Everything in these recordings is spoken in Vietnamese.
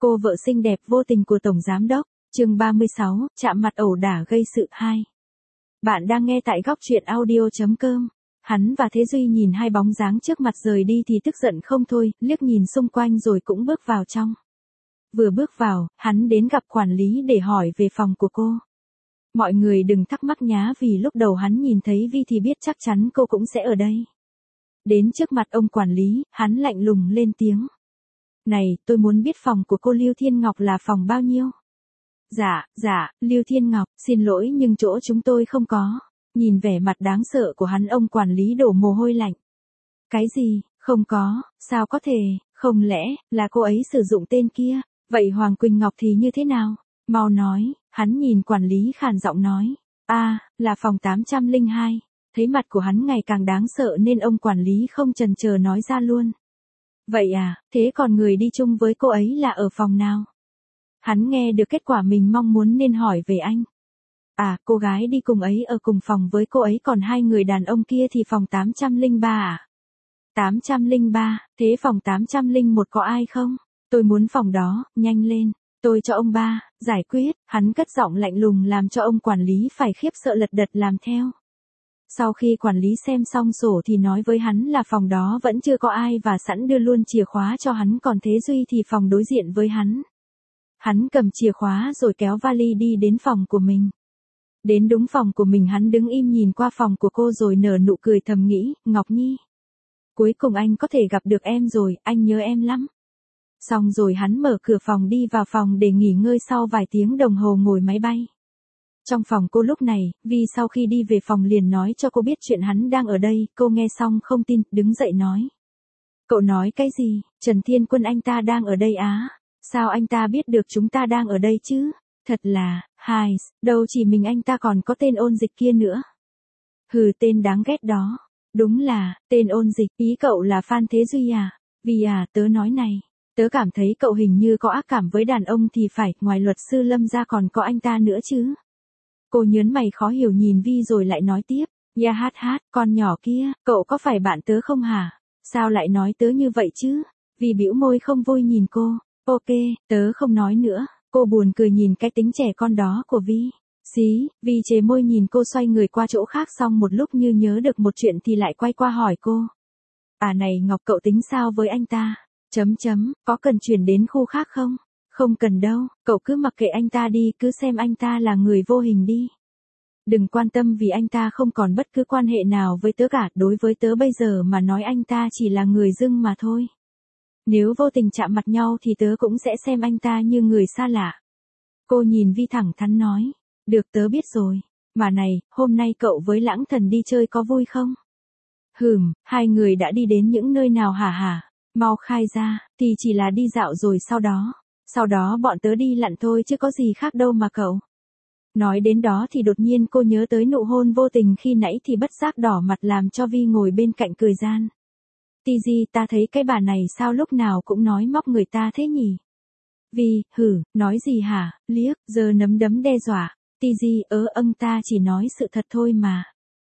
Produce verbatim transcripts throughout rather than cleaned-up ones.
Cô vợ xinh đẹp vô tình của Tổng Giám Đốc, chương ba mươi sáu, chạm mặt ẩu đả gây sự hai. Bạn đang nghe tại góc truyện audio.com. Hắn và Thế Duy nhìn hai bóng dáng trước mặt rời đi thì tức giận không thôi, liếc nhìn xung quanh rồi cũng bước vào trong. Vừa bước vào, hắn đến gặp quản lý để hỏi về phòng của cô. Mọi người đừng thắc mắc nhá, vì lúc đầu hắn nhìn thấy Vi thì biết chắc chắn cô cũng sẽ ở đây. Đến trước mặt ông quản lý, hắn lạnh lùng lên tiếng. Này, tôi muốn biết phòng của cô Lưu Thiên Ngọc là phòng bao nhiêu? Dạ, dạ, Lưu Thiên Ngọc, xin lỗi nhưng chỗ chúng tôi không có. Nhìn vẻ mặt đáng sợ của hắn, ông quản lý đổ mồ hôi lạnh. Cái gì, không có, sao có thể, không lẽ là cô ấy sử dụng tên kia? Vậy Hoàng Quỳnh Ngọc thì như thế nào? Mau nói. Hắn nhìn quản lý khàn giọng nói. a à, là phòng tám trăm lẻ hai. Thấy mặt của hắn ngày càng đáng sợ nên ông quản lý không chần chờ nói ra luôn. Vậy à, thế còn người đi chung với cô ấy là ở phòng nào? Hắn nghe được kết quả mình mong muốn nên hỏi về anh. À, cô gái đi cùng ấy ở cùng phòng với cô ấy, còn hai người đàn ông kia thì phòng tám trăm lẻ ba à? tám trăm lẻ ba, thế phòng tám trăm lẻ một có ai không? Tôi muốn phòng đó, nhanh lên. Tôi cho ông ba, giải quyết. Hắn cất giọng lạnh lùng làm cho ông quản lý phải khiếp sợ lật đật làm theo. Sau khi quản lý xem xong sổ thì nói với hắn là phòng đó vẫn chưa có ai và sẵn đưa luôn chìa khóa cho hắn, còn Thế Duy thì phòng đối diện với hắn. Hắn cầm chìa khóa rồi kéo vali đi đến phòng của mình. Đến đúng phòng của mình, hắn đứng im nhìn qua phòng của cô rồi nở nụ cười thầm nghĩ, Ngọc Nhi. Cuối cùng anh có thể gặp được em rồi, anh nhớ em lắm. Xong rồi hắn mở cửa phòng đi vào phòng để nghỉ ngơi sau vài tiếng đồng hồ ngồi máy bay. Trong phòng cô lúc này, Vi sau khi đi về phòng liền nói cho cô biết chuyện hắn đang ở đây, cô nghe xong không tin, đứng dậy nói. Cậu nói cái gì, Trần Thiên Quân anh ta đang ở đây á? Sao anh ta biết được chúng ta đang ở đây chứ? Thật là, hài, đâu chỉ mình anh ta còn có tên ôn dịch kia nữa. Hừ, tên đáng ghét đó. Đúng là, tên ôn dịch, ý cậu là Phan Thế Duy à? Vì à, tớ nói này. Tớ cảm thấy cậu hình như có ác cảm với đàn ông thì phải, ngoài luật sư Lâm ra còn có anh ta nữa chứ. Cô nhớn mày khó hiểu nhìn Vi rồi lại nói tiếp. Ya hát hát, con nhỏ kia, cậu có phải bạn tớ không hả? Sao lại nói tớ như vậy chứ? Vi bĩu môi không vui nhìn cô. Ok, tớ không nói nữa. Cô buồn cười nhìn cái tính trẻ con đó của Vi. Xí, Vi chế môi nhìn cô xoay người qua chỗ khác, xong một lúc như nhớ được một chuyện thì lại quay qua hỏi cô. À này Ngọc, cậu tính sao với anh ta? Chấm chấm, có cần chuyển đến khu khác không? Không cần đâu, cậu cứ mặc kệ anh ta đi, cứ xem anh ta là người vô hình đi. Đừng quan tâm vì anh ta không còn bất cứ quan hệ nào với tớ cả, đối với tớ bây giờ mà nói anh ta chỉ là người dưng mà thôi. Nếu vô tình chạm mặt nhau thì tớ cũng sẽ xem anh ta như người xa lạ. Cô nhìn Vi thẳng thắn nói. Được, tớ biết rồi. Mà này, hôm nay cậu với Lãng Thần đi chơi có vui không? Hừm, hai người đã đi đến những nơi nào hả hả? Mau khai ra, thì chỉ là đi dạo rồi sau đó. Sau đó bọn tớ đi lặn thôi chứ có gì khác đâu mà cậu. Nói đến đó thì đột nhiên cô nhớ tới nụ hôn vô tình khi nãy thì bất giác đỏ mặt làm cho Vi ngồi bên cạnh cười gian. Tì gì, ta thấy cái bà này sao lúc nào cũng nói móc người ta thế nhỉ? Vi, hử, nói gì hả, liếc, giờ nấm đấm đe dọa. Tì gì, ớ âng ta chỉ nói sự thật thôi mà.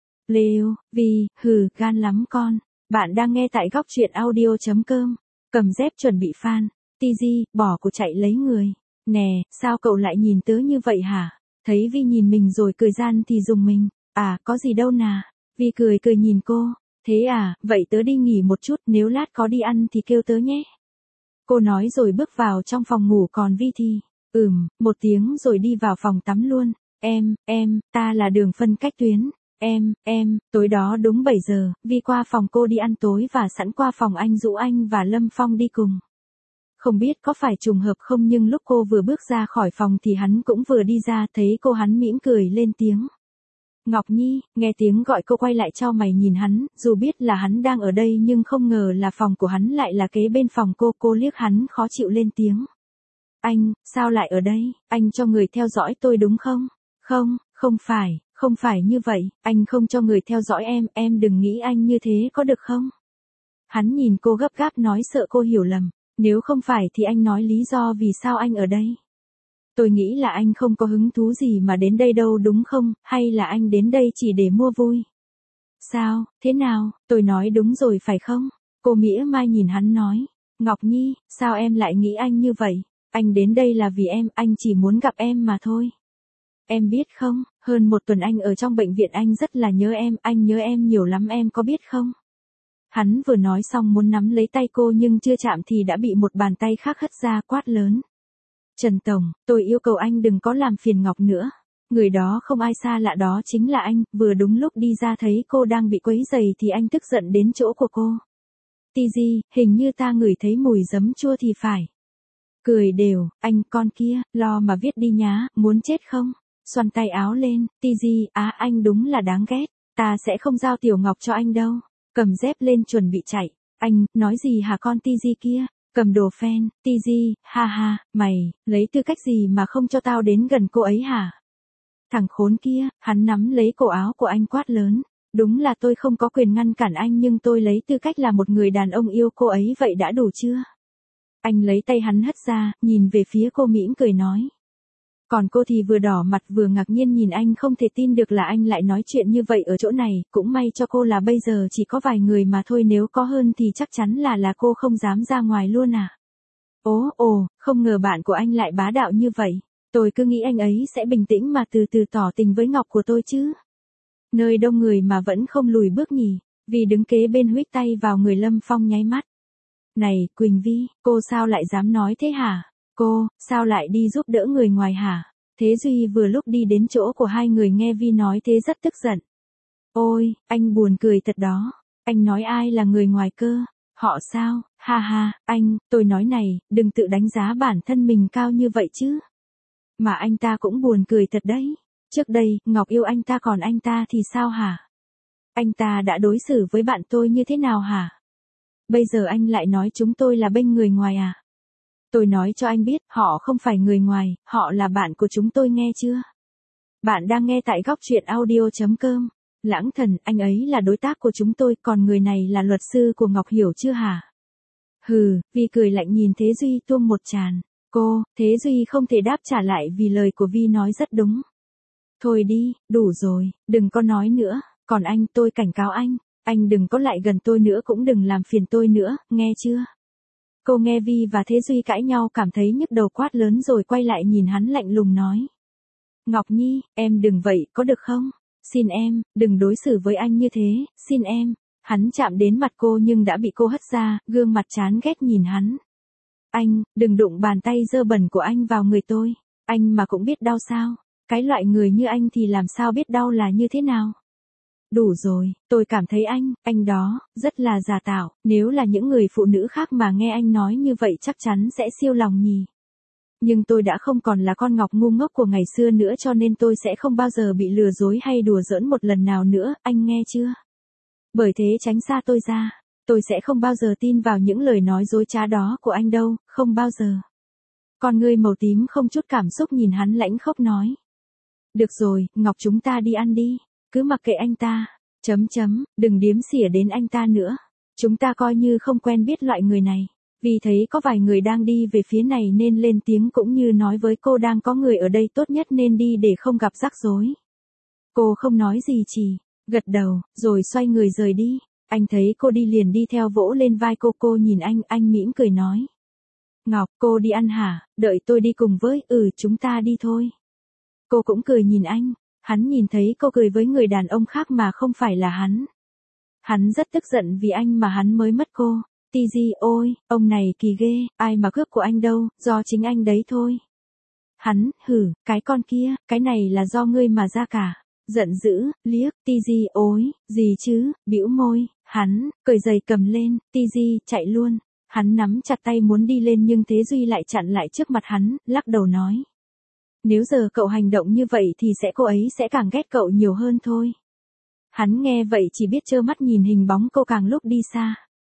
Lêu, Vi, hử, gan lắm con. Bạn đang nghe tại góc truyện audio.com. Cầm dép chuẩn bị fan. Tì gì, bỏ của chạy lấy người. Nè, sao cậu lại nhìn tớ như vậy hả? Thấy Vi nhìn mình rồi cười gian thì dùng mình. À, có gì đâu nà. Vi cười cười nhìn cô. Thế à, vậy tớ đi nghỉ một chút, nếu lát có đi ăn thì kêu tớ nhé. Cô nói rồi bước vào trong phòng ngủ, còn Vi thì, ừm, một tiếng rồi đi vào phòng tắm luôn. Em, em, ta là Đường phân cách tuyến. Em, em, tối đó đúng bảy giờ, Vi qua phòng cô đi ăn tối và sẵn qua phòng anh Dũ Anh và Lâm Phong đi cùng. Không biết có phải trùng hợp không nhưng lúc cô vừa bước ra khỏi phòng thì hắn cũng vừa đi ra, thấy cô hắn mỉm cười lên tiếng. Ngọc Nhi, nghe tiếng gọi cô quay lại chau mày nhìn hắn, dù biết là hắn đang ở đây nhưng không ngờ là phòng của hắn lại là kế bên phòng cô, cô liếc hắn khó chịu lên tiếng. Anh, sao lại ở đây, anh cho người theo dõi tôi đúng không? Không, không phải, không phải như vậy, anh không cho người theo dõi em, em đừng nghĩ anh như thế có được không? Hắn nhìn cô gấp gáp nói sợ cô hiểu lầm, nếu không phải thì anh nói lý do vì sao anh ở đây. Tôi nghĩ là anh không có hứng thú gì mà đến đây đâu đúng không, hay là anh đến đây chỉ để mua vui? Sao, thế nào, tôi nói đúng rồi phải không? Cô mỉa mai nhìn hắn nói. Ngọc Nhi, sao em lại nghĩ anh như vậy? Anh đến đây là vì em, anh chỉ muốn gặp em mà thôi. Em biết không, hơn một tuần anh ở trong bệnh viện anh rất là nhớ em, anh nhớ em nhiều lắm em có biết không? Hắn vừa nói xong muốn nắm lấy tay cô nhưng chưa chạm thì đã bị một bàn tay khác hất ra quát lớn. Trần Tổng, tôi yêu cầu anh đừng có làm phiền Ngọc nữa. Người đó không ai xa lạ đó chính là anh, vừa đúng lúc đi ra thấy cô đang bị quấy rầy thì anh tức giận đến chỗ của cô. Tigi, hình như ta ngửi thấy mùi giấm chua thì phải. Cười đều, anh con kia, lo mà viết đi nhá, muốn chết không? Xoăn tay áo lên, Tigi, á anh đúng là đáng ghét, ta sẽ không giao Tiểu Ngọc cho anh đâu. Cầm dép lên chuẩn bị chạy, anh, nói gì hả con Tigi kia? Cầm đồ phen, Tigi, ha ha, mày, lấy tư cách gì mà không cho tao đến gần cô ấy hả? Thằng khốn kia, hắn nắm lấy cổ áo của anh quát lớn. Đúng là tôi không có quyền ngăn cản anh nhưng tôi lấy tư cách là một người đàn ông yêu cô ấy vậy đã đủ chưa? Anh lấy tay hắn hất ra, nhìn về phía cô mỉm cười nói. Còn cô thì vừa đỏ mặt vừa ngạc nhiên nhìn anh không thể tin được là anh lại nói chuyện như vậy ở chỗ này, cũng may cho cô là bây giờ chỉ có vài người mà thôi nếu có hơn thì chắc chắn là là cô không dám ra ngoài luôn à. Ố ồ, không ngờ bạn của anh lại bá đạo như vậy, tôi cứ nghĩ anh ấy sẽ bình tĩnh mà từ từ tỏ tình với Ngọc của tôi chứ. Nơi đông người mà vẫn không lùi bước nhỉ, vì đứng kế bên huých tay vào người Lâm Phong nháy mắt. Này, Quỳnh Vi, cô sao lại dám nói thế hả? Cô, sao lại đi giúp đỡ người ngoài hả? Thế Duy vừa lúc đi đến chỗ của hai người nghe Vi nói thế rất tức giận. Ôi, anh buồn cười thật đó. Anh nói ai là người ngoài cơ? Họ sao? Ha ha, anh, tôi nói này, đừng tự đánh giá bản thân mình cao như vậy chứ. Mà anh ta cũng buồn cười thật đấy. Trước đây, Ngọc yêu anh ta còn anh ta thì sao hả? Anh ta đã đối xử với bạn tôi như thế nào hả? Bây giờ anh lại nói chúng tôi là bên người ngoài à? Tôi nói cho anh biết, họ không phải người ngoài, họ là bạn của chúng tôi nghe chưa? Bạn đang nghe tại góc truyện audio.com. Lãng Thần, anh ấy là đối tác của chúng tôi, còn người này là luật sư của Ngọc hiểu chưa hả? Hừ, Vi cười lạnh nhìn Thế Duy tuông một tràn. Cô, Thế Duy không thể đáp trả lại vì lời của Vi nói rất đúng. Thôi đi, đủ rồi, đừng có nói nữa, còn anh tôi cảnh cáo anh, anh đừng có lại gần tôi nữa cũng đừng làm phiền tôi nữa, nghe chưa? Cô nghe Vi và Thế Duy cãi nhau cảm thấy nhức đầu quát lớn rồi quay lại nhìn hắn lạnh lùng nói. Ngọc Nhi, em đừng vậy, có được không? Xin em, đừng đối xử với anh như thế, xin em. Hắn chạm đến mặt cô nhưng đã bị cô hất ra, gương mặt chán ghét nhìn hắn. Anh, đừng đụng bàn tay dơ bẩn của anh vào người tôi, anh mà cũng biết đau sao? Cái loại người như anh thì làm sao biết đau là như thế nào? Đủ rồi, tôi cảm thấy anh, anh đó, rất là giả tạo, nếu là những người phụ nữ khác mà nghe anh nói như vậy chắc chắn sẽ siêu lòng nhỉ. Nhưng tôi đã không còn là con Ngọc ngu ngốc của ngày xưa nữa cho nên tôi sẽ không bao giờ bị lừa dối hay đùa giỡn một lần nào nữa, anh nghe chưa? Bởi thế tránh xa tôi ra, tôi sẽ không bao giờ tin vào những lời nói dối trá đó của anh đâu, không bao giờ. Con ngươi màu tím không chút cảm xúc nhìn hắn lãnh khốc nói. Được rồi, Ngọc chúng ta đi ăn đi. Cứ mặc kệ anh ta, chấm chấm, đừng điếm xỉa đến anh ta nữa. Chúng ta coi như không quen biết loại người này. Vì thấy có vài người đang đi về phía này nên lên tiếng cũng như nói với cô đang có người ở đây tốt nhất nên đi để không gặp rắc rối. Cô không nói gì chỉ, gật đầu, rồi xoay người rời đi. Anh thấy cô đi liền đi theo vỗ lên vai cô cô nhìn anh, anh mỉm cười nói. Ngọc, cô đi ăn hả, đợi tôi đi cùng với, ừ chúng ta đi thôi. Cô cũng cười nhìn anh. Hắn nhìn thấy cô cười với người đàn ông khác mà không phải là hắn. Hắn rất tức giận vì anh mà hắn mới mất cô. Tigi ôi, ông này kỳ ghê, ai mà cướp của anh đâu, do chính anh đấy thôi. Hắn, hử, cái con kia, cái này là do ngươi mà ra cả. Giận dữ, liếc, Tigi ôi, gì chứ, bĩu môi, hắn, cởi giày cầm lên, Tigi, chạy luôn. Hắn nắm chặt tay muốn đi lên nhưng Thế Duy lại chặn lại trước mặt hắn, lắc đầu nói. Nếu giờ cậu hành động như vậy thì sẽ cô ấy sẽ càng ghét cậu nhiều hơn thôi. Hắn nghe vậy chỉ biết trơ mắt nhìn hình bóng cô càng lúc đi xa.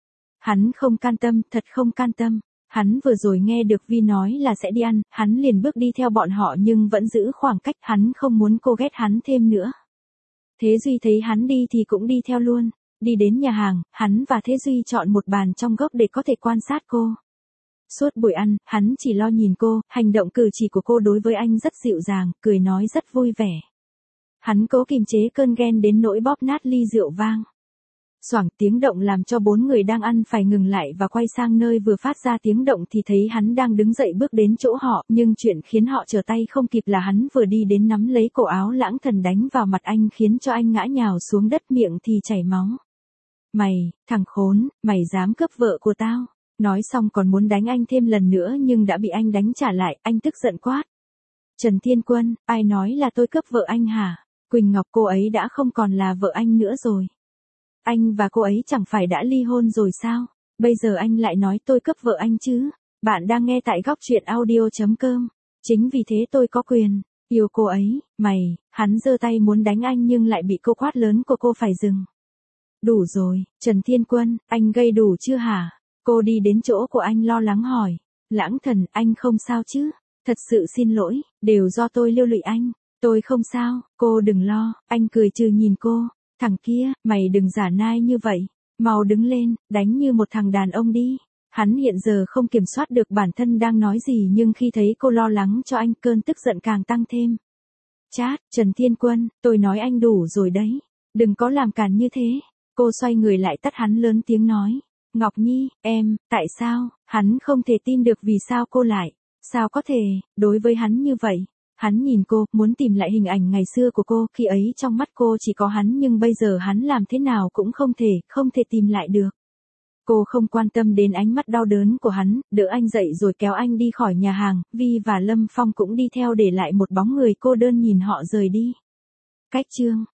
Hắn không can tâm, thật không can tâm. Hắn vừa rồi nghe được Vi nói là sẽ đi ăn, hắn liền bước đi theo bọn họ nhưng vẫn giữ khoảng cách, hắn không muốn cô ghét hắn thêm nữa. Thế Duy thấy hắn đi thì cũng đi theo luôn. Đi đến nhà hàng, hắn và Thế Duy chọn một bàn trong góc để có thể quan sát cô. Suốt buổi ăn, hắn chỉ lo nhìn cô, hành động cử chỉ của cô đối với anh rất dịu dàng, cười nói rất vui vẻ. Hắn cố kiềm chế cơn ghen đến nỗi bóp nát ly rượu vang. Xoảng tiếng động làm cho bốn người đang ăn phải ngừng lại và quay sang nơi vừa phát ra tiếng động thì thấy hắn đang đứng dậy bước đến chỗ họ, nhưng chuyện khiến họ trở tay không kịp là hắn vừa đi đến nắm lấy cổ áo Lãng Thần đánh vào mặt anh khiến cho anh ngã nhào xuống đất, miệng thì chảy máu. Mày, thằng khốn, mày dám cướp vợ của tao. Nói xong còn muốn đánh anh thêm lần nữa nhưng đã bị anh đánh trả lại, anh tức giận quát. Trần Thiên Quân, ai nói là tôi cướp vợ anh hả? Quỳnh Ngọc cô ấy đã không còn là vợ anh nữa rồi. Anh và cô ấy chẳng phải đã ly hôn rồi sao? Bây giờ anh lại nói tôi cướp vợ anh chứ? Bạn đang nghe tại góc truyện audio chấm com. Chính vì thế tôi có quyền yêu cô ấy. Mày, hắn giơ tay muốn đánh anh nhưng lại bị cô quát lớn của cô phải dừng. Đủ rồi, Trần Thiên Quân, anh gây đủ chưa hả? Cô đi đến chỗ của anh lo lắng hỏi. Lãng Thần, anh không sao chứ? Thật sự xin lỗi, đều do tôi liên lụy anh. Tôi không sao, cô đừng lo. Anh cười trừ nhìn cô. Thằng kia, mày đừng giả nai như vậy. Mau đứng lên, đánh như một thằng đàn ông đi. Hắn hiện giờ không kiểm soát được bản thân đang nói gì nhưng khi thấy cô lo lắng cho anh, cơn tức giận càng tăng thêm. Chát, Trần Thiên Quân, tôi nói anh đủ rồi đấy. Đừng có làm càn như thế. Cô xoay người lại tắt hắn, lớn tiếng nói. Ngọc Nhi, em, tại sao? Hắn không thể tin được vì sao cô lại. Sao có thể, đối với hắn như vậy. Hắn nhìn cô, muốn tìm lại hình ảnh ngày xưa của cô, khi ấy trong mắt cô chỉ có hắn nhưng bây giờ hắn làm thế nào cũng không thể, không thể tìm lại được. Cô không quan tâm đến ánh mắt đau đớn của hắn, đỡ anh dậy rồi kéo anh đi khỏi nhà hàng, Vi và Lâm Phong cũng đi theo để lại một bóng người cô đơn nhìn họ rời đi. Cách chương